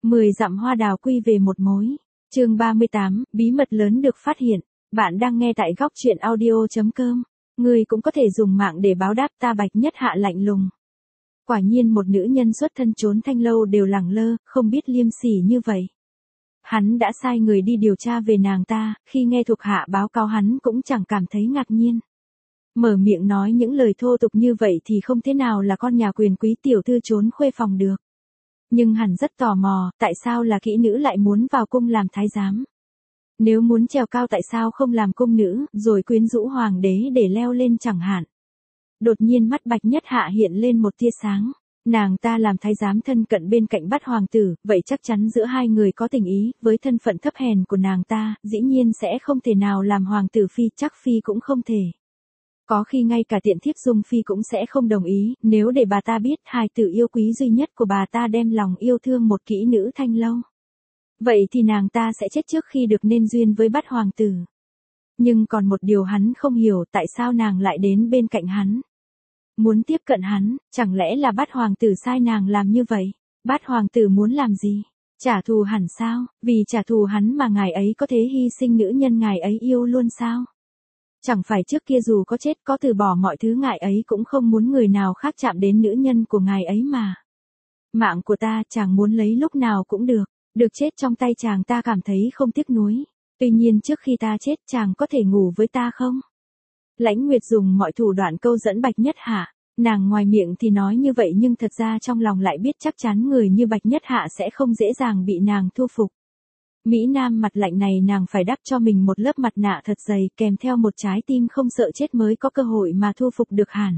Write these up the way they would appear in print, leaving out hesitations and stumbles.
10 dặm hoa đào quy về một mối. Chương 38, bí mật lớn được phát hiện. Bạn đang nghe tại góc truyện audio.com. Ngươi cũng có thể dùng mạng để báo đáp ta. Bạch Nhất Hạ lạnh lùng. Quả nhiên một nữ nhân xuất thân trốn thanh lâu đều lẳng lơ, không biết liêm sỉ như vậy. Hắn đã sai người đi điều tra về nàng ta, khi nghe thuộc hạ báo cáo hắn cũng chẳng cảm thấy ngạc nhiên. Mở miệng nói những lời thô tục như vậy thì không thế nào là con nhà quyền quý tiểu thư trốn khuê phòng được. Nhưng hắn rất tò mò, tại sao là kỹ nữ lại muốn vào cung làm thái giám? Nếu muốn trèo cao tại sao không làm cung nữ, rồi quyến rũ hoàng đế để leo lên chẳng hạn? Đột nhiên mắt Bạch Nhất Hạ hiện lên một tia sáng. Nàng ta làm thái giám thân cận bên cạnh Bát hoàng tử, vậy chắc chắn giữa hai người có tình ý, với thân phận thấp hèn của nàng ta, dĩ nhiên sẽ không thể nào làm hoàng tử phi, chắc phi cũng không thể. Có khi ngay cả tiện thiếp Dung phi cũng sẽ không đồng ý, nếu để bà ta biết hài tử yêu quý duy nhất của bà ta đem lòng yêu thương một kỹ nữ thanh lâu. Vậy thì nàng ta sẽ chết trước khi được nên duyên với Bát hoàng tử. Nhưng còn một điều hắn không hiểu, tại sao nàng lại đến bên cạnh hắn. Muốn tiếp cận hắn, chẳng lẽ là Bát hoàng tử sai nàng làm như vậy? Bát hoàng tử muốn làm gì? Trả thù hẳn sao? Vì trả thù hắn mà ngài ấy có thể hy sinh nữ nhân ngài ấy yêu luôn sao? Chẳng phải trước kia dù có chết có từ bỏ mọi thứ ngài ấy cũng không muốn người nào khác chạm đến nữ nhân của ngài ấy mà. Mạng của ta chàng muốn lấy lúc nào cũng được, được chết trong tay chàng ta cảm thấy không tiếc nuối. Tuy nhiên trước khi ta chết chàng có thể ngủ với ta không? Lãnh Nguyệt dùng mọi thủ đoạn câu dẫn Bạch Nhất Hạ, nàng ngoài miệng thì nói như vậy nhưng thật ra trong lòng lại biết chắc chắn người như Bạch Nhất Hạ sẽ không dễ dàng bị nàng thu phục. Mỹ Nam mặt lạnh này nàng phải đắp cho mình một lớp mặt nạ thật dày kèm theo một trái tim không sợ chết mới có cơ hội mà thu phục được hẳn.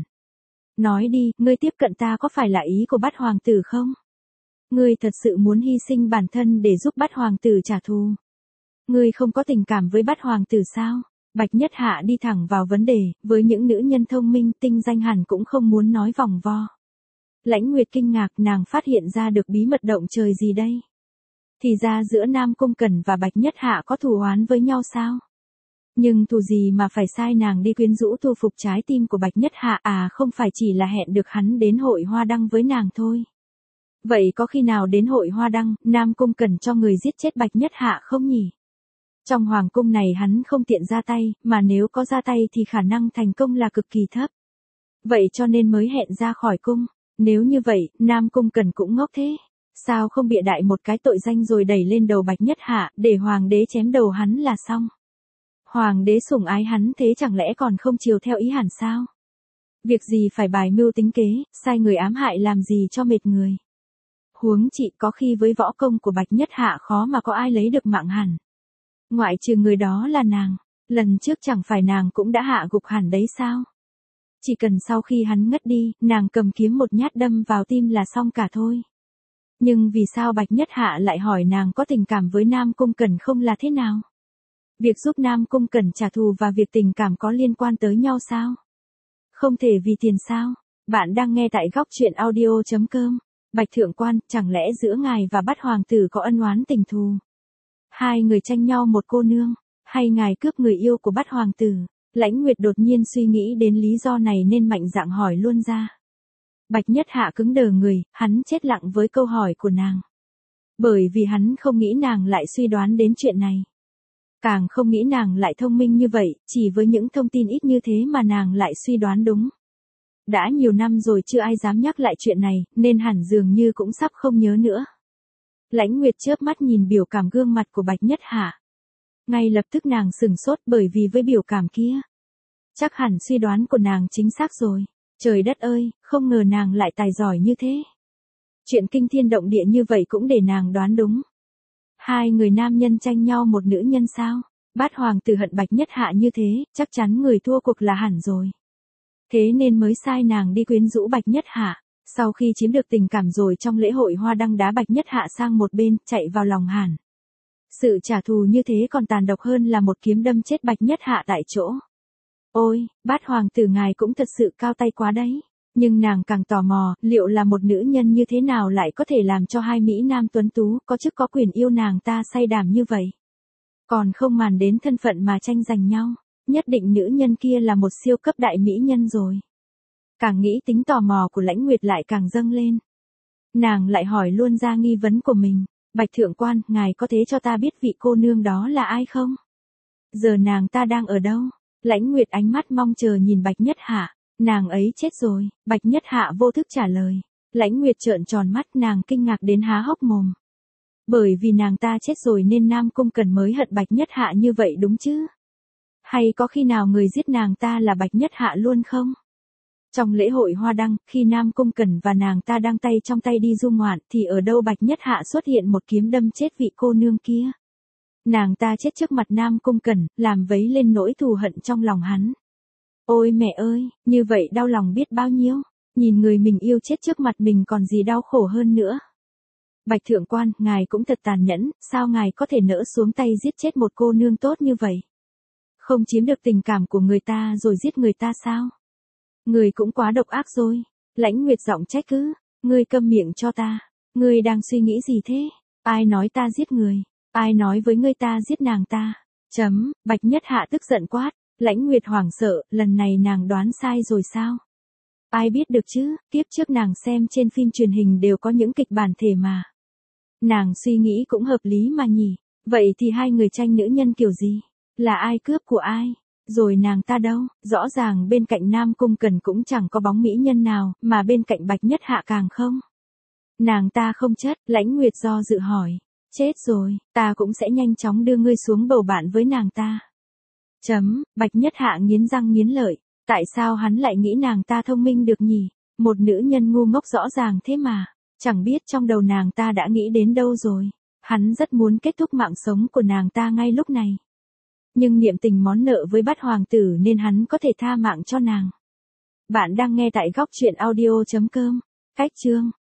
Nói đi, ngươi tiếp cận ta có phải là ý của Bát hoàng tử không? Ngươi thật sự muốn hy sinh bản thân để giúp Bát hoàng tử trả thù? Ngươi không có tình cảm với Bát hoàng tử sao? Bạch Nhất Hạ đi thẳng vào vấn đề, với những nữ nhân thông minh tinh danh hẳn cũng không muốn nói vòng vo. Lãnh Nguyệt kinh ngạc, nàng phát hiện ra được bí mật động trời gì đây? Thì ra giữa Nam Cung Cẩn và Bạch Nhất Hạ có thù oán với nhau sao? Nhưng thù gì mà phải sai nàng đi quyến rũ thu phục trái tim của Bạch Nhất Hạ, à không phải chỉ là hẹn được hắn đến hội hoa đăng với nàng thôi. Vậy có khi nào đến hội hoa đăng, Nam Cung Cẩn cho người giết chết Bạch Nhất Hạ không nhỉ? Trong hoàng cung này hắn không tiện ra tay, mà nếu có ra tay thì khả năng thành công là cực kỳ thấp. Vậy cho nên mới hẹn ra khỏi cung. Nếu như vậy, Nam Cung Cẩn cũng ngốc thế. Sao không bịa đại một cái tội danh rồi đẩy lên đầu Bạch Nhất Hạ, để hoàng đế chém đầu hắn là xong. Hoàng đế sủng ái hắn thế chẳng lẽ còn không chiều theo ý hẳn sao? Việc gì phải bài mưu tính kế, sai người ám hại làm gì cho mệt người. Huống chị có khi với võ công của Bạch Nhất Hạ khó mà có ai lấy được mạng hẳn. Ngoại trừ người đó là nàng, lần trước chẳng phải nàng cũng đã hạ gục hẳn đấy sao? Chỉ cần sau khi hắn ngất đi, nàng cầm kiếm một nhát đâm vào tim là xong cả thôi. Nhưng vì sao Bạch Nhất Hạ lại hỏi nàng có tình cảm với Nam Cung Cẩn không là thế nào? Việc giúp Nam Cung Cẩn trả thù và việc tình cảm có liên quan tới nhau sao? Không thể vì tiền sao? Bạn đang nghe tại góc truyện audio.com. Bạch Thượng Quan, chẳng lẽ giữa ngài và Bát hoàng tử có ân oán tình thù? Hai người tranh nhau một cô nương, hay ngài cướp người yêu của Bát hoàng tử? Lãnh Nguyệt đột nhiên suy nghĩ đến lý do này nên mạnh dạn hỏi luôn ra. Bạch Nhất Hạ cứng đờ người, hắn chết lặng với câu hỏi của nàng. Bởi vì hắn không nghĩ nàng lại suy đoán đến chuyện này. Càng không nghĩ nàng lại thông minh như vậy, chỉ với những thông tin ít như thế mà nàng lại suy đoán đúng. Đã nhiều năm rồi chưa ai dám nhắc lại chuyện này, nên hẳn dường như cũng sắp không nhớ nữa. Lãnh Nguyệt chớp mắt nhìn biểu cảm gương mặt của Bạch Nhất Hạ. Ngay lập tức nàng sửng sốt bởi vì với biểu cảm kia. Chắc hẳn suy đoán của nàng chính xác rồi. Trời đất ơi, không ngờ nàng lại tài giỏi như thế. Chuyện kinh thiên động địa như vậy cũng để nàng đoán đúng. Hai người nam nhân tranh nhau một nữ nhân sao? Bát hoàng tử hận Bạch Nhất Hạ như thế, chắc chắn người thua cuộc là hẳn rồi. Thế nên mới sai nàng đi quyến rũ Bạch Nhất Hạ. Sau khi chiếm được tình cảm rồi trong lễ hội hoa đăng đá Bạch Nhất Hạ sang một bên, chạy vào lòng hẳn. Sự trả thù như thế còn tàn độc hơn là một kiếm đâm chết Bạch Nhất Hạ tại chỗ. Ôi, Bát hoàng tử ngài cũng thật sự cao tay quá đấy. Nhưng nàng càng tò mò, liệu là một nữ nhân như thế nào lại có thể làm cho hai Mỹ Nam tuấn tú, có chức có quyền yêu nàng ta say đàm như vậy. Còn không màn đến thân phận mà tranh giành nhau, nhất định nữ nhân kia là một siêu cấp đại mỹ nhân rồi. Càng nghĩ tính tò mò của Lãnh Nguyệt lại càng dâng lên. Nàng lại hỏi luôn ra nghi vấn của mình. Bạch thượng quan, ngài có thể cho ta biết vị cô nương đó là ai không? Giờ nàng ta đang ở đâu? Lãnh Nguyệt ánh mắt mong chờ nhìn Bạch Nhất Hạ. Nàng ấy chết rồi, Bạch Nhất Hạ vô thức trả lời. Lãnh Nguyệt trợn tròn mắt, nàng kinh ngạc đến há hốc mồm. Bởi vì nàng ta chết rồi nên Nam Cung Cẩn mới hận Bạch Nhất Hạ như vậy đúng chứ? Hay có khi nào người giết nàng ta là Bạch Nhất Hạ luôn không? Trong lễ hội hoa đăng, khi Nam Cung Cẩn và nàng ta đang tay trong tay đi du ngoạn thì ở đâu Bạch Nhất Hạ xuất hiện một kiếm đâm chết vị cô nương kia. Nàng ta chết trước mặt Nam Cung Cẩn, làm vấy lên nỗi thù hận trong lòng hắn. Ôi mẹ ơi, như vậy đau lòng biết bao nhiêu, nhìn người mình yêu chết trước mặt mình còn gì đau khổ hơn nữa. Bạch thượng quan, ngài cũng thật tàn nhẫn, sao ngài có thể nỡ xuống tay giết chết một cô nương tốt như vậy? Không chiếm được tình cảm của người ta rồi giết người ta sao? Người cũng quá độc ác rồi. Lãnh Nguyệt giọng trách cứ, ngươi câm miệng cho ta, ngươi đang suy nghĩ gì thế? Ai nói ta giết người? Ai nói với ngươi ta giết nàng ta? Bạch Nhất Hạ tức giận quát. Lãnh Nguyệt hoảng sợ, lần này nàng đoán sai rồi sao? Ai biết được chứ, kiếp trước nàng xem trên phim truyền hình đều có những kịch bản thể mà. Nàng suy nghĩ cũng hợp lý mà nhỉ, vậy thì hai người tranh nữ nhân kiểu gì? Là ai cướp của ai? Rồi nàng ta đâu? Rõ ràng bên cạnh Nam Cung Cẩn cũng chẳng có bóng mỹ nhân nào, mà bên cạnh Bạch Nhất Hạ càng không. Nàng ta không chất, Lãnh Nguyệt do dự hỏi. Chết rồi, ta cũng sẽ nhanh chóng đưa ngươi xuống bầu bạn với nàng ta. Bạch Nhất Hạ nghiến răng nghiến lợi. Tại sao hắn lại nghĩ nàng ta thông minh được nhỉ? Một nữ nhân ngu ngốc rõ ràng thế mà. Chẳng biết trong đầu nàng ta đã nghĩ đến đâu rồi. Hắn rất muốn kết thúc mạng sống của nàng ta ngay lúc này. Nhưng niệm tình món nợ với Bát hoàng tử nên hắn có thể tha mạng cho nàng. Bạn đang nghe tại góc truyện audio.com. Cách chương